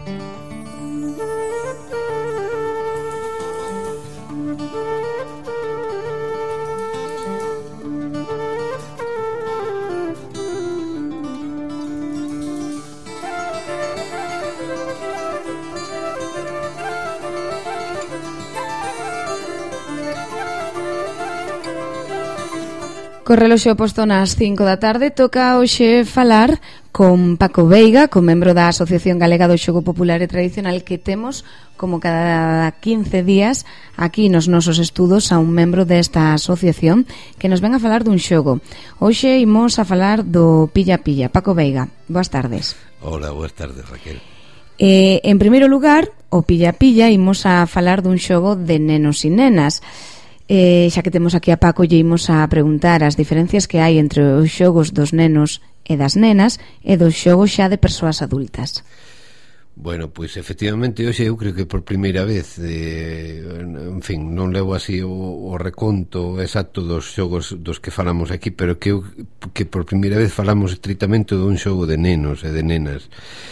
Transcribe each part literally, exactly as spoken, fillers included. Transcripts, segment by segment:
Co reloxo posto nas cinco da tarde toca hoxe falar con Paco Veiga, con membro da Asociación Galega do Xogo Popular e Tradicional, que temos como cada quince días aquí nos nosos estudos a un membro desta asociación que nos ven a falar dun xogo. Hoxe imos a falar do Pilla Pilla. Paco Veiga, boas tardes. Hola, boas tardes, Raquel. Eh, en primeiro lugar, o Pilla Pilla imos a falar dun xogo de nenos e nenas. Eh, xa que temos aquí a Paco, lle imos a preguntar as diferencias que hai entre os xogos dos nenos e das nenas e dos xogos xa de persoas adultas. Bueno, pois efectivamente hoxe eu creo que por primeira vez eh, en fin, non levo así o, o reconto exacto dos xogos dos que falamos aquí, pero que, eu, que por primeira vez falamos estritamente dun xogo de nenos e de nenas.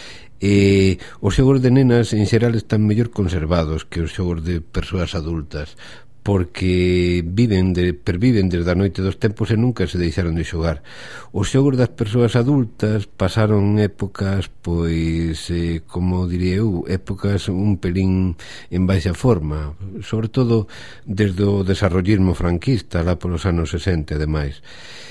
E os xogos de nenas en xeral están mellor conservados que os xogos de persoas adultas, porque viven de, perviven desde a noite dos tempos e nunca se deixaron de xogar. Os xogos das persoas adultas pasaron épocas, pois, eh, como diría eu, épocas un pelín en baixa forma, sobre todo desde o desarrollismo franquista, lá polos anos sesenta e demais.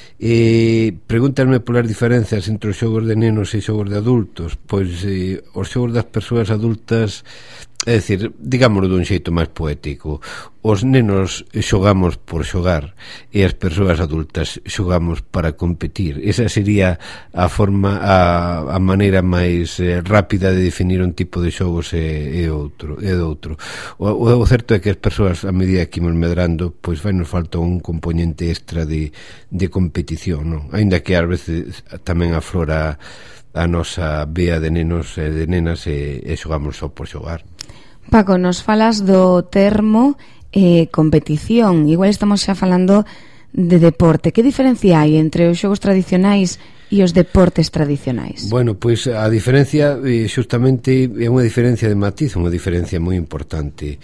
E pregúntame polas diferencias entre os xogos de nenos e xogos de adultos. Pois eh, os xogos das persoas adultas, é dicir, digámoslo dun xeito máis poético, os nenos xogamos por xogar e as persoas adultas xogamos para competir. Esa sería a forma, a, a maneira máis eh, rápida de definir un tipo de xogos e, e outro, e outro. O, o certo é que as persoas, a medida que imos medrando, pois vai nos falta un componente extra de, de competición, non? Ainda que ás veces tamén aflora a nosa vea de nenos e de nenas e, e xogamos só por xogar. Paco, nos falas do termo eh, competición. Igual estamos xa falando de deporte. Que diferencia hai entre os xogos tradicionais e os deportes tradicionais? Bueno, pois a diferencia eh, xustamente é unha diferencia de matiz, unha diferencia moi importante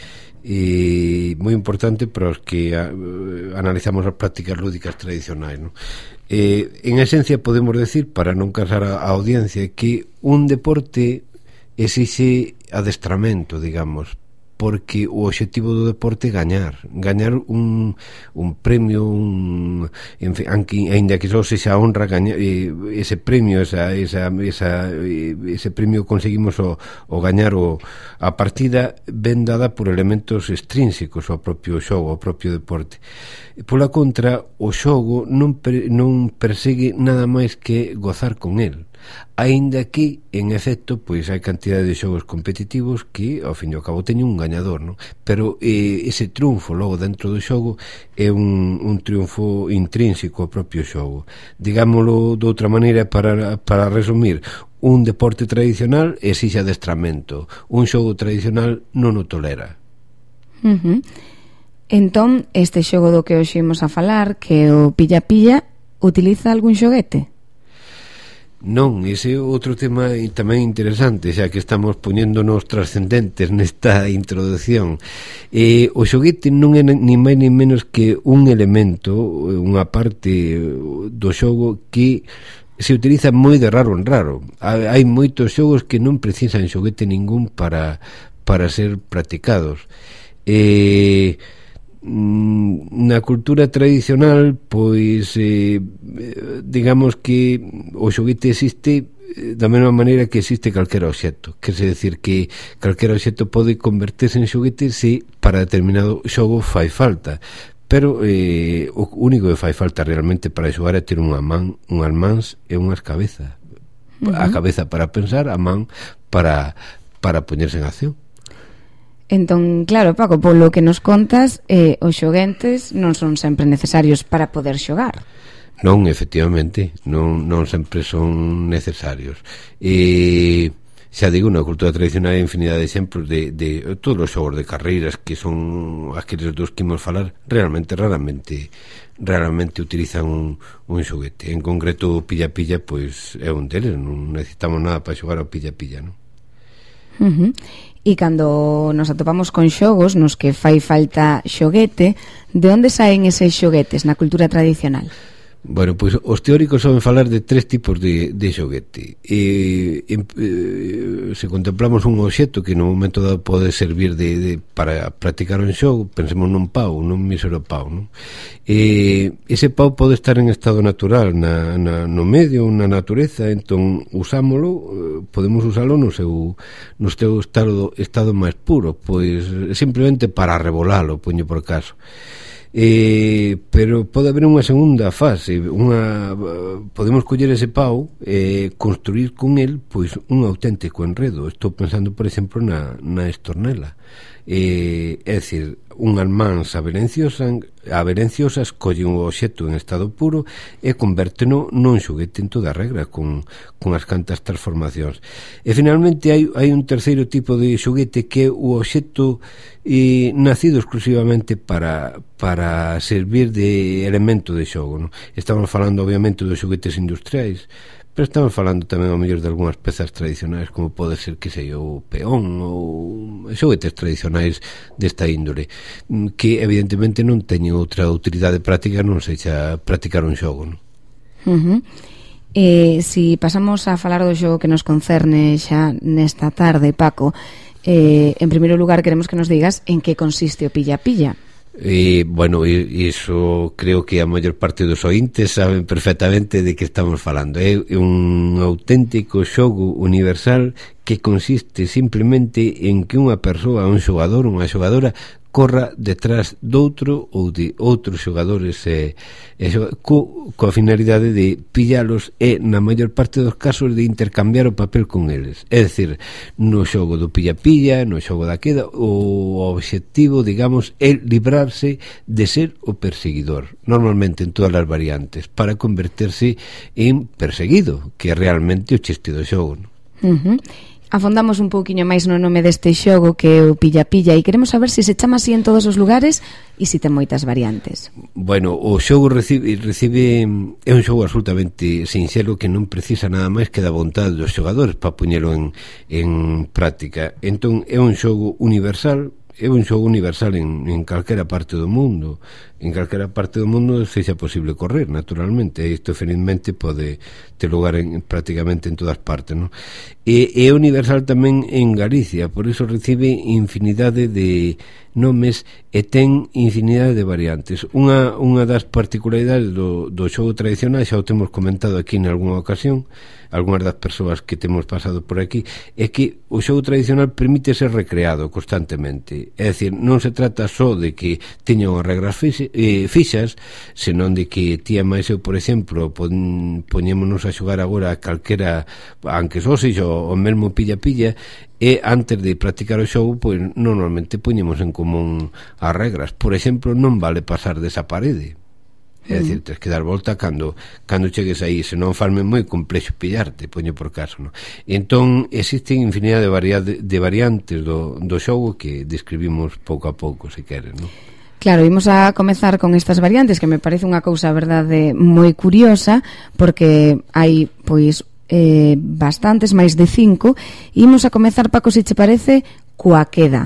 e moi importante para os que a, analizamos as prácticas lúdicas tradicionais, non? Eh, en esencia podemos decir, para non cansar a, a audiencia, que un deporte exixe adestramento, digamos, porque o obxectivo do deporte é gañar, gañar un, un premio, un, en fin, ainda que só sexa honra, gañar, ese premio, esa, esa, esa, ese premio conseguimos o, o gañar o, a partida ben dada por elementos extrínsecos ao propio xogo, ao propio deporte. Pola contra, o xogo non, non persegue nada máis que gozar con el, aínda que, en efecto, pois hai cantidade de xogos competitivos que, ao fin e ao cabo, teñen un gañador, non? Pero eh, ese triunfo logo dentro do xogo é un, un triunfo intrínseco ao propio xogo. Digámoslo de outra maneira, para, para resumir, un deporte tradicional exixe adestramento, un xogo tradicional non o tolera. Uh-huh. Entón, este xogo do que hoxe imos a falar, que é o Pilla-Pilla, utiliza algún xoguete? Non, ese é outro tema tamén interesante, xa que estamos poñéndonos trascendentes nesta introducción. Eh, o xoguete non é ni máis ni menos que un elemento, unha parte do xogo que se utiliza moi de raro en raro. Hai moitos xogos que non precisan xoguete ningún para, para ser practicados. Eh... na cultura tradicional, pois eh, digamos que o xoguete existe da mesma maneira que existe calquera obxecto, quer decir que calquera obxecto pode converterse en xoguete se para determinado xogo fai falta, pero eh, o único que fai falta realmente para xogar é ter unha man, unhas mans e unhas cabezas. Uh-huh. A cabeza para pensar, a man para, para poñerse en acción. Entón, claro, Paco, polo que nos contas, eh, os xoguetes non son sempre necesarios para poder xogar. Non, efectivamente, non, non sempre son necesarios. E xa digo, na cultura tradicional hai infinidade de exemplos de, de todos os xogos de carreiras que son aqueles dos que imos falar, realmente, raramente raramente utilizan un, un xoguete. En concreto, o Pilla-Pilla, pois é un deles, non necesitamos nada para xogar ao Pilla-Pilla, non? Uh-huh. E cando nos atopamos con xogos nos que fai falta xoguete, de onde saen eses xoguetes na cultura tradicional? Bueno, pois os teóricos soben falar de tres tipos de, de xoguete. E, e, se contemplamos un obxecto que no momento dado pode servir de, de, para practicar un xogo, pensemos nun pau, nun mísero pau, non? E, ese pau pode estar en estado natural na, na, no medio, na natureza, entón usámolo, podemos usalo no seu, no seu estado, estado máis puro, pois simplemente para revolalo, poño por caso. Eh, pero pode haber unha segunda fase, unha, podemos coller ese pau e eh, construir con el pois un auténtico enredo. Estou pensando, por exemplo, na, na estornela. Eh, é dicir, unhas mans averenciosas, averenciosas collen o obxecto en estado puro e convérteno non xoguete en toda regra, con, con as cantas transformacións. E finalmente hai, hai un terceiro tipo de xoguete que é o obxecto eh, nacido exclusivamente para, para servir de elemento de xogo, non? Estamos falando obviamente dos xoguetes industriais, pero estamos falando tamén ao mellor de algunhas pezas tradicionais, como pode ser, que sei, o peón ou xoguetes tradicionais desta índole, que evidentemente non teñen outra utilidade práctica non sexa practicar un xogo, non? Uh-huh. Eh, si pasamos a falar do xogo que nos concerne xa nesta tarde, Paco, eh, en primeiro lugar queremos que nos digas en que consiste o pilla-pilla. E, bueno, iso creo que a maior parte dos ointes saben perfectamente de que estamos falando. É un auténtico xogo universal que consiste simplemente en que unha persoa, un xogador, unha xogadora, corra detrás doutro ou de outros xogadores e, e co, coa finalidade de pillalos e, na maior parte dos casos, de intercambiar o papel con eles. É dicir, no xogo do pilla-pilla, no xogo da queda, o obxectivo, digamos, é librarse de ser o perseguidor, normalmente en todas as variantes, para converterse en perseguido, que é realmente o chiste do xogo, non? Uh-huh. Afondamos un pouquiño máis no nome deste xogo, que é o pilla-pilla, e queremos saber se se chama así en todos os lugares e se ten moitas variantes. Bueno, o xogo recibe, recibe é un xogo absolutamente sinxelo que non precisa nada máis que da vontade dos xogadores para poñelo en, en práctica. Entón é un xogo universal, é un xogo universal en, en calquera parte do mundo, en calquera parte do mundo sexa posible correr, naturalmente, e isto felizmente pode ter lugar en, prácticamente en todas partes, non? E é universal tamén en Galicia, por iso recibe infinidade de nomes e ten infinidade de variantes. Unha, unha das particularidades do, do xogo tradicional, xa o temos comentado aquí en algunha ocasión, algunhas das persoas que temos pasado por aquí, é que o xogo tradicional permite ser recreado constantemente. É dicir, non se trata só de que teña unhas regras fixe, eh, fixas, senón de que tía máis eu, por exemplo, pon, poñémonos a xogar agora a calquera, aunque só sexa o mesmo pilla-pilla, e antes de practicar o xogo, pois normalmente poñemos en común as regras. Por exemplo, non vale pasar desa parede. É dicir, tens que dar volta cando, cando chegues aí, senón farme moi complexo pillarte, poño por caso, non? Entón, existen infinidade de, variade, de variantes do, do xogo que describimos pouco a pouco, se queres, non? Claro, imos a comezar con estas variantes, que me parece unha cousa, a verdade, moi curiosa, porque hai, pois, eh, bastantes, máis de cinco. Imos a comezar, Paco, se che parece, coa queda.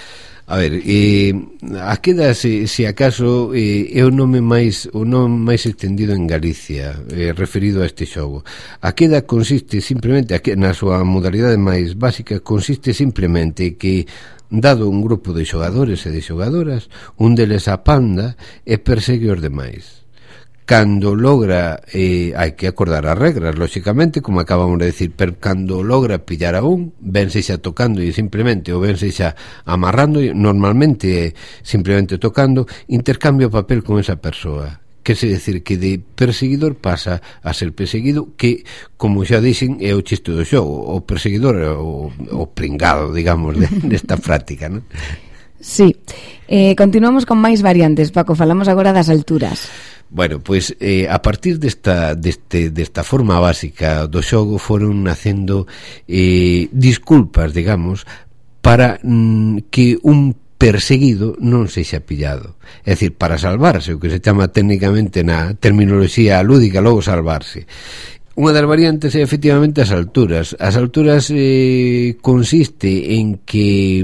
A ver, eh, a queda, se, se acaso, eh, é o nome máis o nome máis extendido en Galicia, eh, referido a este xogo. A queda consiste simplemente, na súa modalidade máis básica, consiste simplemente que, dado un grupo de xogadores e de xogadoras, un deles apanda e persegue os demais. Cando logra, eh, hai que acordar as regras, lóxicamente, como acabamos de decir, pero cando logra pillar a un, vense xa tocando e simplemente, ou vense xa amarrando, normalmente simplemente tocando, intercambia o papel con esa persoa. Quer decir que de perseguidor pasa a ser perseguido, que, como xa dixen, é o chiste do xogo. O perseguidor é o, o pringado, digamos, de, desta práctica, non? Sí. Eh, continuamos con máis variantes, Paco. Falamos agora das alturas. Bueno, pois eh, a partir desta, deste, desta forma básica do xogo foron nacendo eh, disculpas, digamos, para mm, que un perseguido non sexa pillado. É dicir, para salvarse, o que se chama técnicamente na terminoloxía lúdica, logo salvarse. Unha das variantes é efectivamente as alturas. As alturas eh, consiste en que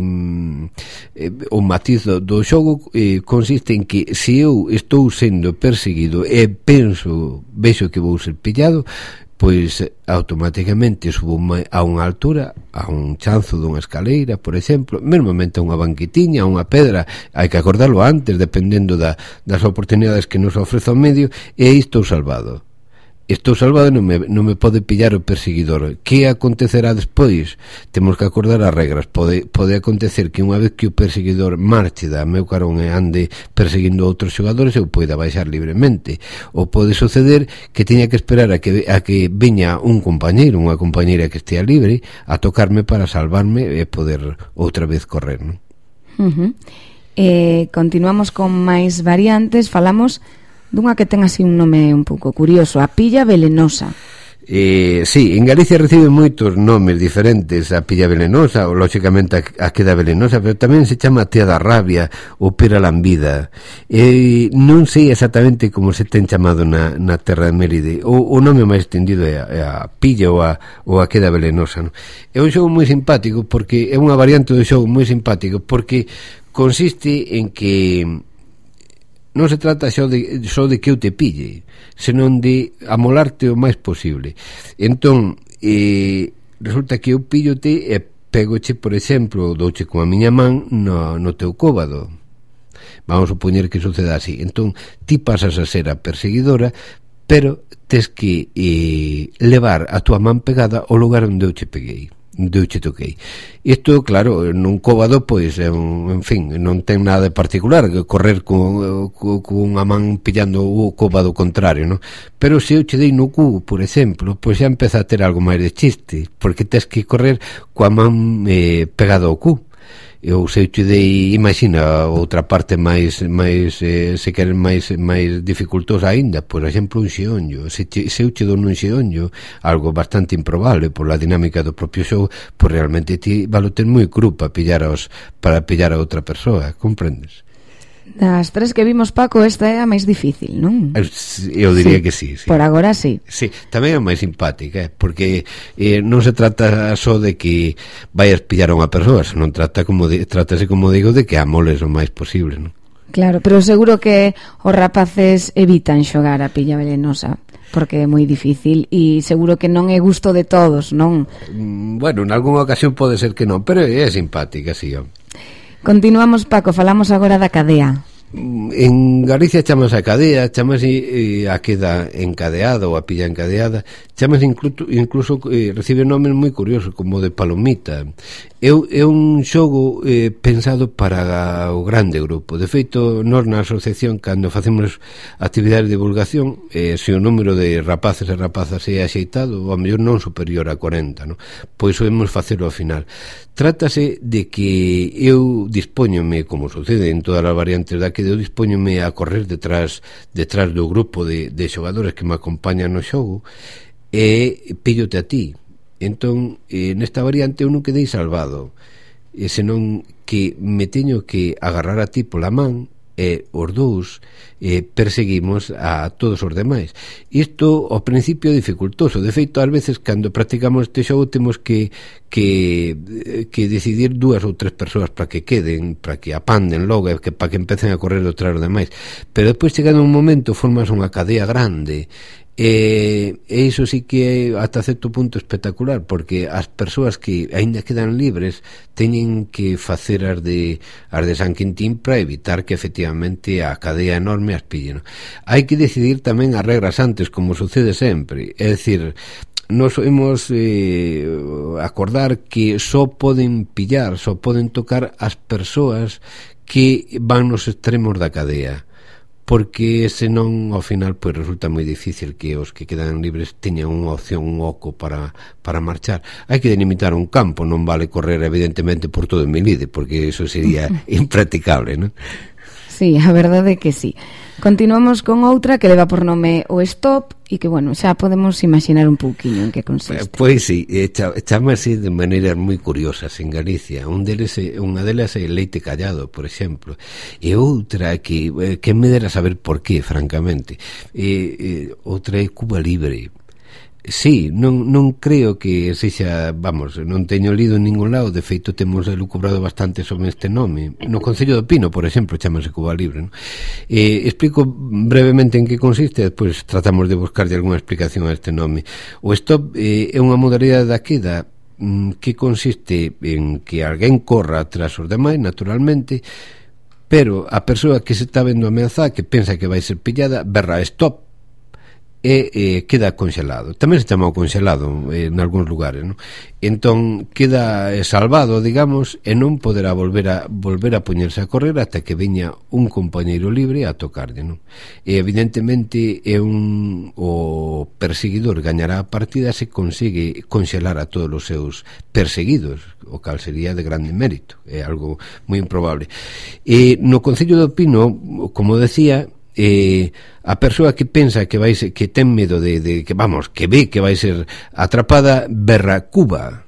eh, o matiz do, do xogo eh, consiste en que se eu estou sendo perseguido e penso, vexo que vou ser pillado, pois automáticamente subo a unha altura, a un chanzo dunha escaleira, por exemplo, mesmamente a unha banquetiña, a unha pedra, hai que acordarlo antes, dependendo da, das oportunidades que nos ofrece o medio, e aí estou salvado. Estou salvado, non me, non me pode pillar o perseguidor. Que acontecerá despois? Temos que acordar as regras. Pode, pode acontecer que unha vez que o perseguidor marche da meu carón e ande perseguindo outros xogadores, eu poida baixar libremente. Ou pode suceder que teña que esperar a que, a que veña un compañeiro, unha compañeira que estea libre, a tocarme para salvarme e poder outra vez correr, non? Uh-huh. Eh, continuamos con máis variantes. Falamos dunha que ten así un nome un pouco curioso, a pilla velenosa. Eh, sí, en Galicia recibe moitos nomes diferentes, a pilla velenosa, ou lógicamente a, a queda velenosa, pero tamén se chama a tea da rabia ou pera lambida. Eh, non sei exactamente como se ten chamado na, na terra de Méride. O, o nome máis extendido é a, é a pilla ou a, ou a queda velenosa, non? É un xogo moi simpático, porque é unha variante do xogo moi simpático, porque consiste en que non se trata só de, só de que eu te pille, senón de amolarte o máis posible. Entón, eh, resulta que eu pillote e pégoche, por exemplo, douche con a miña man no, no teu cóbado. Vamos a supoñer que suceda así. Entón, ti pasas a ser a perseguidora, pero tes que eh, levar a tua man pegada ao lugar onde eu che peguei, onde eu che toquei. Isto, claro, nun cóbado, pois, é un, en fin, non ten nada de particular que correr con, con, con unha man pillando o cóbado contrario, non? Pero se eu che dei no cu, por exemplo, pois xa empeza a ter algo máis de chiste, porque tes que correr coa man eh, pegada ao cu. Eu se eu te dei, imagina outra parte máis máis eh, se queren máis máis dificultosa aínda, por exemplo, un xeonllo. Se, te, se eu te dou nun xeonllo, algo bastante improbable por la dinámica do propio xogo, pois realmente ti valo ten moi cru para pillar aos, para pillar a outra persoa, comprendes? Das tres que vimos, Paco, esta é a máis difícil, non? Eu diría sí, que sí, sí. Por agora sí. Sí, tamén é máis simpática, eh? Porque eh, non se trata só de que vayas pillar a unha persoa, senón trata como de, trátase, como digo, de que amoles o máis posible, non? Claro, pero seguro que os rapaces evitan xogar a pilla velenosa, porque é moi difícil e seguro que non é gusto de todos, non? Mm, bueno, en algunha ocasión pode ser que non, pero é simpática, sí, ó. Continuamos, Paco, falamos agora da cadea. En Galicia chamase a cadea, chamase eh, a queda encadeada ou a pilla encadeada, chamase incluso, incluso eh, recibe nomes moi curiosos como de palomita. É, é un xogo eh, pensado para o grande grupo. De feito, nós na asociación, cando facemos actividades de divulgación, eh, se o número de rapaces e rapazas é axeitado, ao mellor non superior a corenta, non? Pois podemos facelo ao final. Trátase de que eu dispóñome, como sucede en todas as variantes da que eu dispóñome a correr detrás detrás do grupo de, de xogadores que me acompañan no xogo e pillote a ti. Entón, eh, nesta variante eu non quedei salvado, e senón que me teño que agarrar a ti pola man e os dous eh, perseguimos a todos os demais. Isto ao principio é dificultoso. De feito, ás veces cando practicamos este xogo temos que que, que decidir dúas ou tres persoas para que queden, para que apanden logo e que, para que empecen a correr detrás dos demais. Pero despois, chegando un momento, formas unha cadea grande. E, e iso sí que é ata certo punto espectacular, porque as persoas que aínda quedan libres teñen que facer as de as de San Quintín para evitar que efectivamente a cadea enorme as pillen. Hai que decidir tamén as regras antes, como sucede sempre, é dicir, nos imos eh, acordar que só poden pillar, só poden tocar as persoas que van nos extremos da cadea, porque senón ao final pois resulta moi difícil que os que quedan libres teñan unha opción, un oco para, para marchar. Hai que delimitar un campo, non vale correr evidentemente por todo o Melide, porque eso sería impracticable, non? Sí, a verdade é que sí. Continuamos con outra que leva por nome o Stop e que, bueno, xa podemos imaginar un pouquiño en que consiste. Pois sí, chamase de maneiras moi curiosas en Galicia. Un deles, unha delas é Leite Callado, por exemplo, e outra que, que me dera saber por qué, francamente. E, e, outra é Cuba Libre. Sí, non, non creo que sexa, vamos, non teño lido en ningún lado, de feito temos elucubrado bastante sobre este nome. No Concello do Pino, por exemplo, chamase Cuba Libre, non? Eh, explico brevemente en que consiste, despois tratamos de buscarlle algunha explicación a este nome. O stop eh, é unha modalidade da queda mm, que consiste en que alguén corra tras os demais, naturalmente, pero a persoa que se está vendo ameazada, que pensa que vai ser pillada, berra stop, e eh, queda congelado. Tamén se chama o congelado eh, en algúns lugares, non? Entón queda salvado, digamos, e non poderá volver a volver a poñerse a correr ata que veña un compañeiro libre a tocarlle, non? E evidentemente é un o perseguidor gañará a partida se consigue congelar a todos os seus perseguidos, o cal sería de grande mérito, é algo moi improbable. E no Concello do Pino, como decía, eh, a persoa que pensa que vai ser, que ten medo de, de que vamos, que ve que vai ser atrapada, berra Cuba.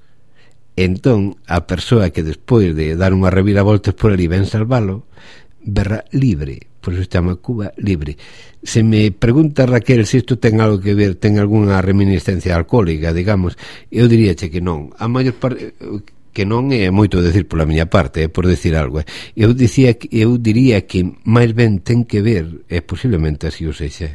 Entón, a persoa que despois de dar unha reviravoltas por ali ven salvalo, berra libre, por eso se chama Cuba Libre. Se me pregunta Raquel se isto ten algo que ver, ten algunha reminiscencia alcohólica, digamos, eu diríache que non. A maior parte que non é moito decir pola miña parte, é por decir algo. Eu dicía que eu diría que máis ben ten que ver, é posiblemente así o sexa,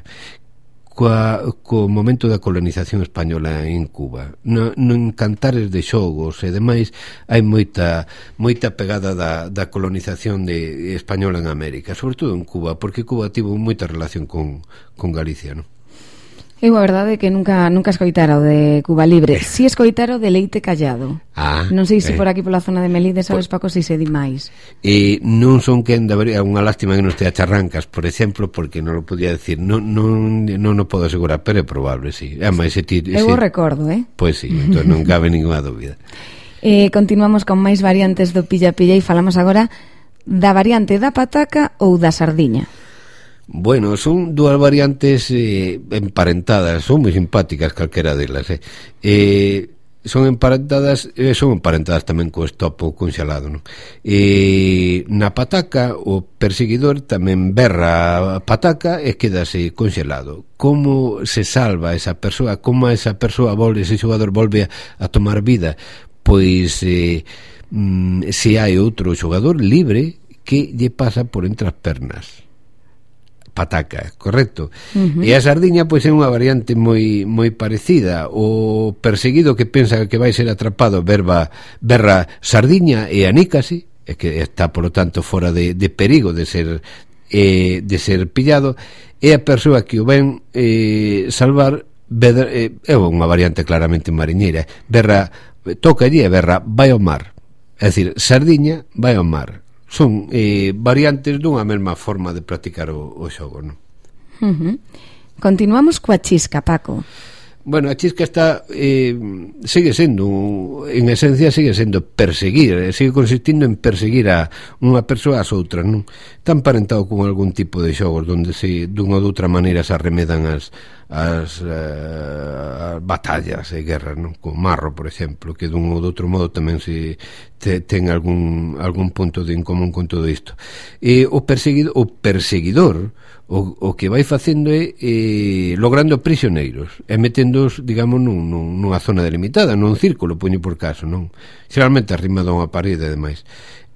coa, co momento da colonización española en Cuba. No, no en cantares de xogos e demais hai moita moita pegada da, da colonización de española en América, sobre todo en Cuba, porque Cuba tivo moita relación con, con Galicia, non? Eu a verdade é que nunca nunca escoitara o de Cuba Libre. Si escoitara o de Leite Callado. Ah, non sei se eh. por aquí pola zona de Melide, sabes, Paco, se se di máis. E non son quen de haber unha lástima que non estea Charrancas, por exemplo, porque non o podía decir, non non non o podo asegurar, pero é probable, sí. Además, ese tir, ese... Eu o recordo, eh? Pois sí, entón non cabe ninguna dúbida. Eh, continuamos con máis variantes do pilla-pilla e falamos agora da variante da pataca ou da sardiña. Bueno, son dúas variantes eh, emparentadas, son moi simpáticas calquera delas, eh. Eh, son emparentadas, eh, son emparentadas tamén co estopo conxelado, non? Eh, na pataca o perseguidor tamén berra a pataca e quedase conxelado. Como se salva esa persoa? Como esa persoa volve, ese xogador volve a, a tomar vida? Pois eh, mm, se hai outro xogador libre que lle pasa por entre as pernas. Pataca, correcto. Uh-huh. E a sardiña pois é unha variante moi moi parecida. O perseguido que pensa que vai ser atrapado verba berra sardiña e anícase, é que está por lo tanto fora de, de perigo de ser eh, de ser pillado, e a persoa que o ven eh, salvar berra, eh, é unha variante claramente mariñeira, berra toca allí e berra vai ao mar. É dicir, sardiña vai ao mar. Son eh, variantes dunha mesma forma de practicar o, o xogo, non? Uh-huh. Continuamos coa chisca, Paco. Bueno, a chisca está eh, sigue sendo, en esencia sigue sendo perseguir, sigue consistindo en perseguir a unha persoa ás outras, non? Está emparentado con algún tipo de xogos donde se dunha ou doutra maneira se arremedan as as, uh, as batallas e guerras, non? Con marro, por exemplo, que dun ou de outro modo tamén se te, ten algún algún punto de en común con todo isto. E o perseguidor, o perseguidor o, o que vai facendo é eh, logrando prisioneiros e meténdoos, digamos, nun, nun, nunha zona delimitada, nun círculo, poño por caso, non? Xeralmente arrimado a unha parede e demais.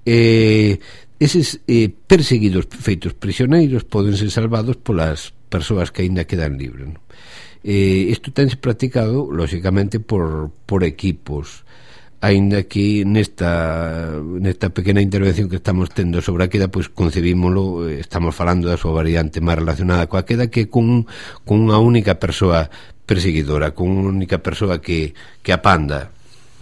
E eses eh, perseguidos feitos prisioneiros poden ser salvados polas persoas que aínda quedan libres, non? Eh, isto tense practicado lóxicamente por, por equipos, aínda que nesta nesta pequena intervención que estamos tendo sobre a queda, pois concebímolo, estamos falando da súa variante máis relacionada coa queda, que con, con unha única persoa perseguidora, con unha única persoa que, que a panda.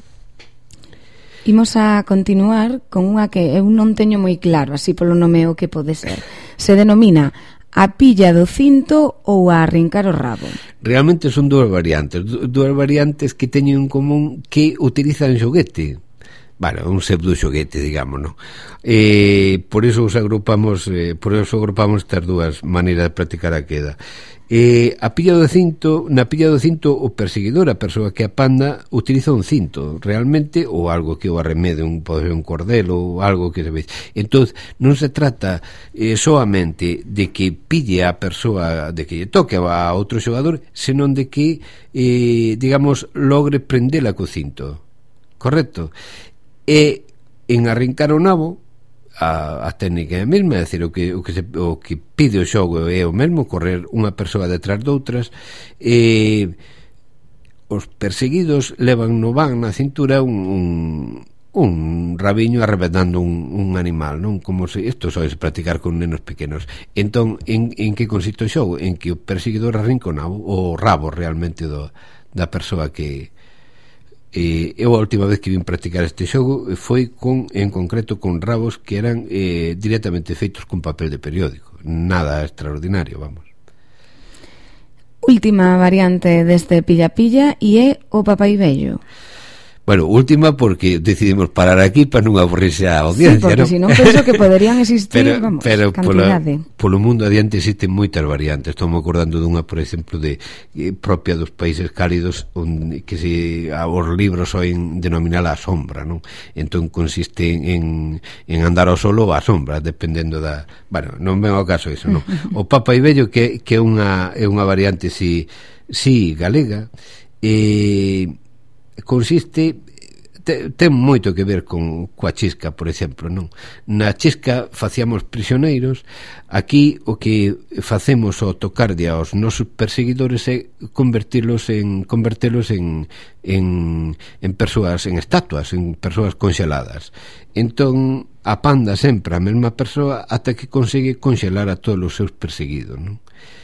Imos a continuar con unha que eu non teño moi claro, así polo nome o que pode ser. Se denomina a pilla do cinto ou a arrincar o rabo. Realmente son dúas variantes, dúas variantes que teñen en común que utilizan xoguete. Bueno, un pseudo xoguete, digamos, non? Eh, por iso os agrupamos, eh, por iso agrupamos estas dúas maneiras de practicar a queda. Eh, a pilla do cinto, na pilla do cinto o perseguidor, a persoa que apanda, utiliza un cinto realmente, ou algo que o arremede, un, pode ser un cordel ou algo que se ve. Entón, non se trata eh, soamente de que pille a persoa, de que lle toque a outro xogador, senón de que eh, digamos, logre prendela co cinto, correcto? E en arrincar o nabo, A, a técnica é a mesma, é dicir, o que, o, que se, o que pide o xogo é o mesmo, correr unha persoa detrás de outras, e os perseguidos levan no van na cintura un, un, un rabiño arrebentando un, un animal, non? Como se isto sois practicar con nenos pequenos. Entón, en, en que consiste o xogo? En que o perseguidor arrinca o nabo, o rabo realmente do, da persoa que Eh, eu a última vez que vim practicar este xogo foi con, en concreto con rabos que eran eh, directamente feitos con papel de periódico, nada extraordinario, vamos. Última variante deste pilla-pilla e é o papai vello. Bueno, última porque decidimos parar aquí para non aburrirse a audiencia, sí, porque ¿no? si non penso que poderían existir, pero, vamos, pero cantidade. Pero polo mundo adiante existen moitas variantes. Estou me acordando dunha, por exemplo, de eh, propia dos países cálidos, onde que se a, os libros soen denominala a sombra, non? Entón consiste en, en andar ao solo ou a sombra, dependendo da... Bueno, non ven ao caso iso, non? O papai vello, que, que é unha, é unha variante si, si galega, e... Eh, consiste te, ten moito que ver con coa chisca, por exemplo, non? Na chisca facíamos prisioneiros, aquí o que facemos ao tocar de aos nosos perseguidores é convertirlos en convertelos en en en persoas, en estatuas, en persoas conxeladas. Entón apanda sempre a mesma persoa ata que consegue conxelar a todos os seus perseguidos, non?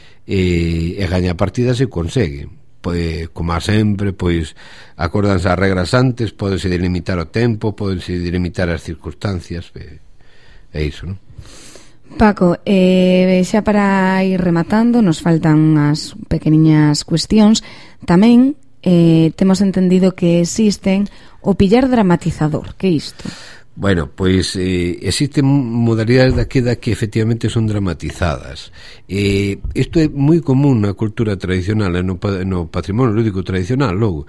E, e gaña a partida se consegue. Pois, como sempre, pois acordanse as regras antes, pódense delimitar o tempo, pódense delimitar as circunstancias, e, é iso, non? Paco, eh, xa para ir rematando, nos faltan unhas pequeniñas cuestións. Tamén eh, temos entendido que existen o pillar dramatizador. Que é isto? Bueno, pois eh, existen modalidades da queda que efectivamente son dramatizadas. Eh, isto é moi común na cultura tradicional, no, no patrimonio lúdico tradicional, logo.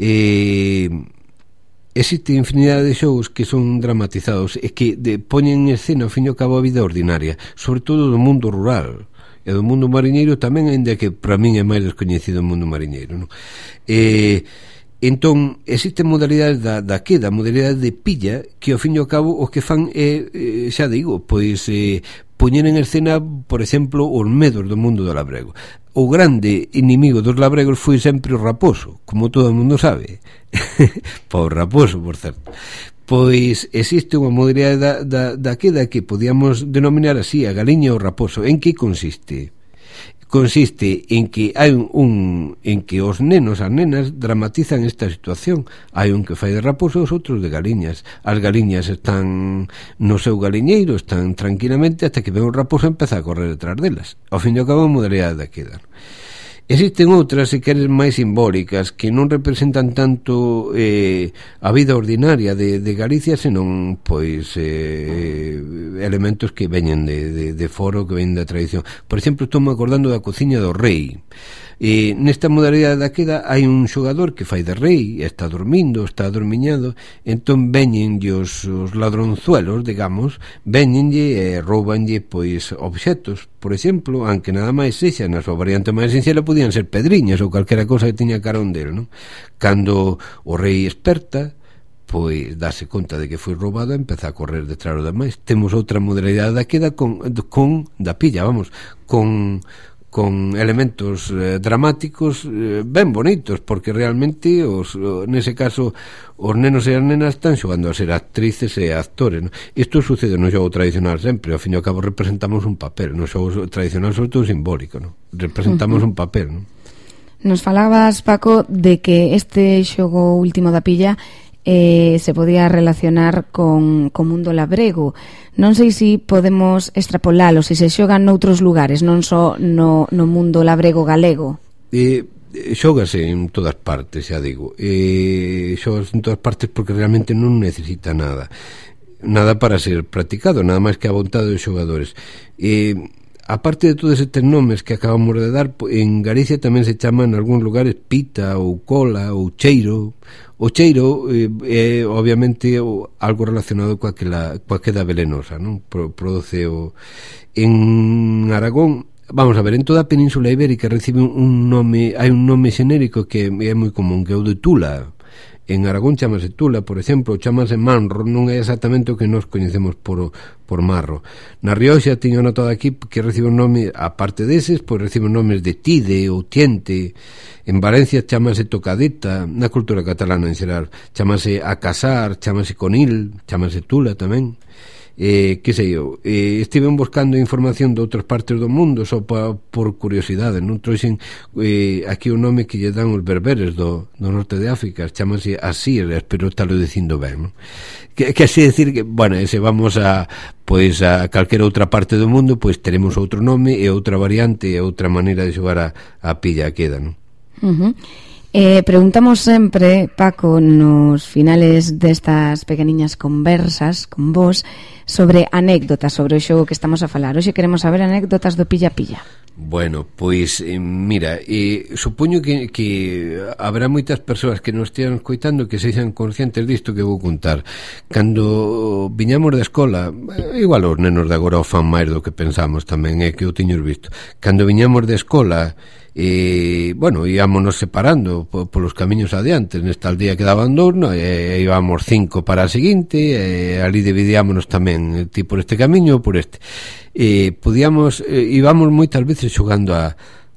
Eh, existe infinidade de xogos que son dramatizados e que de, poñen en escena ao fin e ao cabo a vida ordinaria, sobre todo do mundo rural e do mundo mariñeiro tamén, ainda que para min é máis descoñecido o mundo mariñeiro, non? Eh, entón, existen modalidades da, da queda, modalidades de pilla, que ao fin e ao cabo o que fan é, eh, xa digo, pois eh, poñer en escena, por exemplo, os medos do mundo do labrego. O grande inimigo dos labregos foi sempre o raposo, como todo o mundo sabe. Por raposo, por certo. Pois existe unha modalidade da, da, da queda que podíamos denominar así, a galiña ou raposo. En que consiste? Consiste en que hai un, un en que os nenos, as nenas dramatizan esta situación. Hai un que fai de raposo, os outros de galiñas. As galiñas están no seu galiñeiro, están tranquilamente ata que ven o raposo e empeza a correr detrás delas. Ao fin e ao cabo, a modalidade da queda. Existen outras, se queres, máis simbólicas, que non representan tanto eh, a vida ordinaria de, de Galicia, senón pois eh, elementos que veñen de, de, de foro, que veñen da tradición. Por exemplo, estou me acordando da cociña do rei. E nesta modalidade da queda hai un xogador que fai de rei, está dormindo, está adormiñado, entón veñenlle os, os ladronzuelos, digamos, veñenlle e roubanlle pois obxetos, por exemplo, aunque nada máis sexa, na súa variante máis sincera podían ser pedriñas ou calquera cosa que tiña carón del, non? Cando o rei esperta, pois dase conta de que foi roubado e empeza a correr detrás do demais. Temos outra modalidade da queda con, con da pilla, vamos, con con elementos eh, dramáticos eh, ben bonitos, porque realmente os, nese caso os nenos e as nenas están xogando a ser actrices e actores, ¿no? Isto sucede no xogo tradicional sempre, ao fin e ao cabo representamos un papel, no xogo tradicional sobre todo simbólico, ¿no? Representamos uh-huh. un papel, ¿no? Nos falabas, Paco, de que este xogo último da pilla eh, se podía relacionar con o mundo labrego. Non sei se podemos extrapolalo, se se xogan noutros lugares, non só no, no mundo labrego galego. Eh, xógase en todas partes, xa digo. Eh, xógase en todas partes porque realmente non necesita nada. Nada para ser practicado, nada máis que a vontade dos xogadores. Eh, aparte de todos estes nomes que acabamos de dar, en Galicia tamén se chaman en algúns lugares pita ou cola ou cheiro. O cheiro é, eh, obviamente o, algo relacionado coa, que la, coa queda velenosa, non? Pro, produce o... En Aragón, vamos a ver, en toda a Península Ibérica recibe un nome, hai un nome xenérico que é moi común, que é o de tula. En Aragón chamase tula, por exemplo, chamase manro, non é exactamente o que nos coñecemos por, por marro. Na Rioxa teño notado aquí que recibe un nome, aparte deses, pois recibe nomes de tide ou tiente. En Valencia chamase tocadeta, na cultura catalana en xeral, chamase a casar, chamase conil, chamase tula tamén. Eh, que sei eu, eh, estiven buscando información de outras partes do mundo só pa, por curiosidade, non trouxen eh, aquí o nome que lle dan os berberes do, do norte de África, chamase asir, espero estarlo dicindo ben, non? Que, que así decir que, bueno, se vamos a pois a calquera outra parte do mundo, pois teremos outro nome e outra variante e outra maneira de xogar a, a pilla a queda, non? Uh-huh. Eh, preguntamos sempre, Paco, nos finales destas pequeniñas conversas con vos sobre anécdotas sobre o xogo que estamos a falar. Hoxe queremos saber anécdotas do pilla-pilla. Bueno, pois, eh, mira, eh, supoño que, que habrá moitas persoas que nos estean escoitando que sexan conscientes disto que vou contar. Cando viñamos da escola, igual os nenos de agora o fan máis do que pensamos tamén, é eh, que o tiños visto. Cando viñamos da escola, e, bueno, íamonos separando polos camiños adiante. Nesta aldea quedaban dous, no? E íbamos cinco para a seguinte, e ali dividíamonos tamén, ti por este camiño ou por este. E podíamos, e, íbamos moitas veces xogando a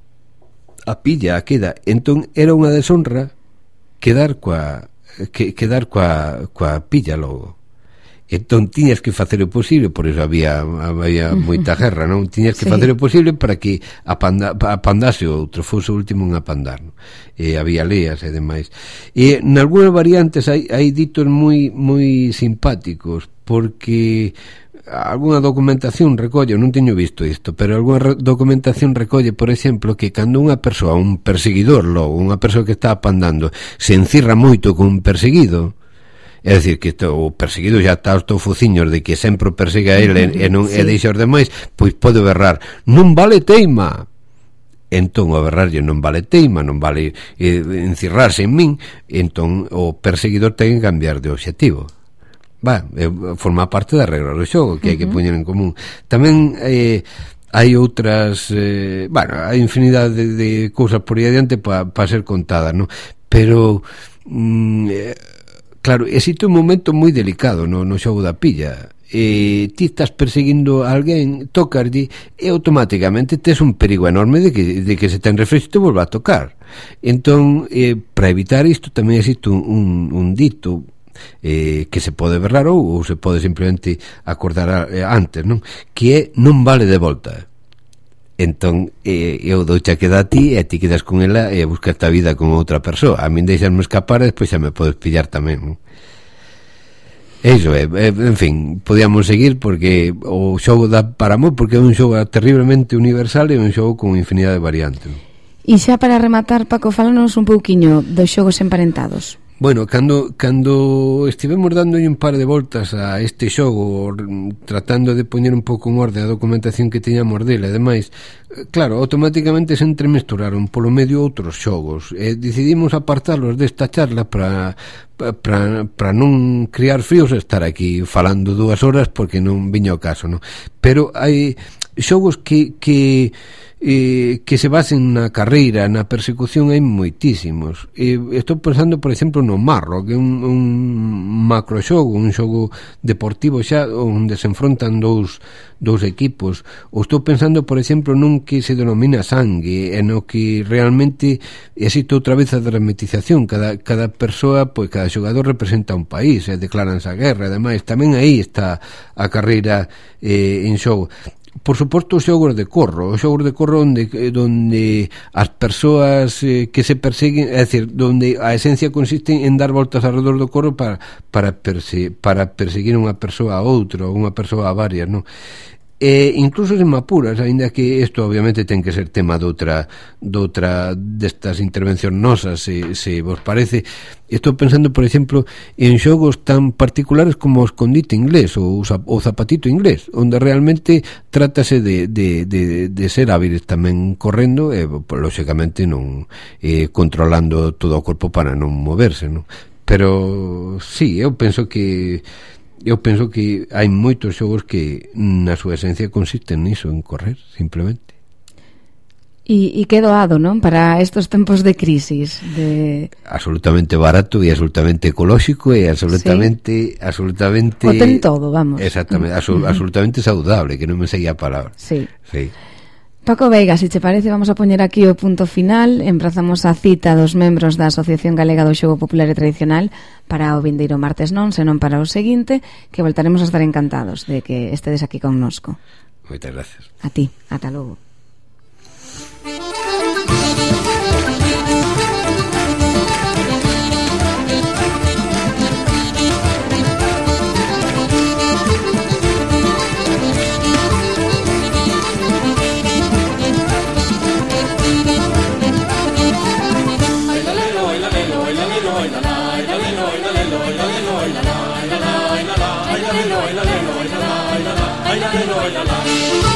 a pilla, a queda. Entón era unha deshonra quedar coa que, quedar coa, coa pilla logo. Entón tiñas que facer o posible, por eso había había moita guerra, non? Tiñas que sí. facer o posible para que apanda, apandase o outro, fose o último en apandar, non? E había leas e demais. E nalgúnas variantes hai, hai ditos moi moi simpáticos, porque alguna documentación recolle, non teño visto isto, pero alguna documentación recolle, por exemplo, que cando unha persoa, un perseguidor logo, unha persoa que está apandando, se encirra moito con un perseguido, é dicir, que isto, o perseguido já está aos fociños de que sempre o persegue a ele e, non, sí. e deixa os demais, pois pode berrar, non vale teima. Entón o berrarlle non vale teima, non vale eh, encirrarse en min, entón o perseguidor ten que cambiar de obxectivo. Va, eh, forma parte da regra do xogo que hai que poñer en común. Tamén eh, hai outras eh, bueno, hai infinidade de, de cousas por aí adiante para pa ser contadas, non? Pero mm, eh, claro, existe un momento moi delicado no, no xogo da pilla. E ti estás perseguindo a alguén, tocarlle e automáticamente tes un perigo enorme de que, de que se ten reflexo te volva a tocar. Entón, eh, para evitar isto tamén existe un, un, un dito eh, que se pode berrar ou, ou se pode simplemente acordar eh, antes, non? Que é non vale de volta. Entón, eh, eu douche a queda a ti e ti quedas con ela e buscas a vida con outra persoa. A min deixarme escapar e despois xa me podes pillar tamén, non? Eso é, en fin, podíamos seguir porque o xogo dá para moi, porque é un xogo terriblemente universal e un xogo con infinidade de variantes. E xa para rematar, Paco, fálanos un pouquiño dos xogos emparentados. Bueno, cando, cando estivemos dando un par de voltas a este xogo, tratando de poñer un pouco en orde a documentación que teñamos dele, ademais, claro, automáticamente se entremesturaron polo medio outros xogos, e decidimos apartarlos desta charla para para para non criar fríos e estar aquí falando dúas horas porque non viña o caso, non? Pero hai xogos que que eh, que se basen na carreira, na persecución, hai moitísimos. Eh, estou pensando, por exemplo, no Marro, que é un, un macro xogo, un xogo deportivo xa onde se enfrontan dous, dous equipos. Ou estou pensando, por exemplo, nun que se denomina Sangue, en o que realmente existe outra vez a dramatización. Cada, cada persoa, pois cada xogador representa un país, e declaranse a guerra, ademais tamén aí está a carreira eh, en xogo. Por suposto, os xogos de corro, os xogos de corro onde, donde as persoas eh, que se perseguen, é dicir, donde a esencia consiste en dar voltas alrededor do corro para, para, perse, para perseguir unha persoa a outra, ou unha persoa a varias, non? E incluso se me apuras, aínda que isto obviamente ten que ser tema doutra doutra destas intervencións nosas, se, se vos parece. Estou pensando, por exemplo, en xogos tan particulares como o escondite inglés ou o zapatito inglés, onde realmente trátase de, de, de, de ser hábiles tamén correndo e, lóxicamente, non eh, controlando todo o corpo para non moverse, non? Pero, sí, eu penso que eu penso que hai moitos xogos que na súa esencia consisten niso, en correr, simplemente. E, e que doado, non? Para estos tempos de crisis, de... Absolutamente barato e absolutamente ecolóxico e absolutamente... Sí. absolutamente... O ten todo, vamos. Exactamente, absol- absolutamente saudable, que non me seguía a palabra. Sí. Sí. Paco Veiga, se che parece, vamos a poñer aquí o punto final. Emprazamos a cita dos membros da Asociación Galega do Xogo Popular e Tradicional para o vindeiro martes non, senón para o seguinte, que voltaremos a estar encantados de que estedes aquí connosco. Moitas gracias. A ti, ata logo. La la la la la la la la la la la la la la la la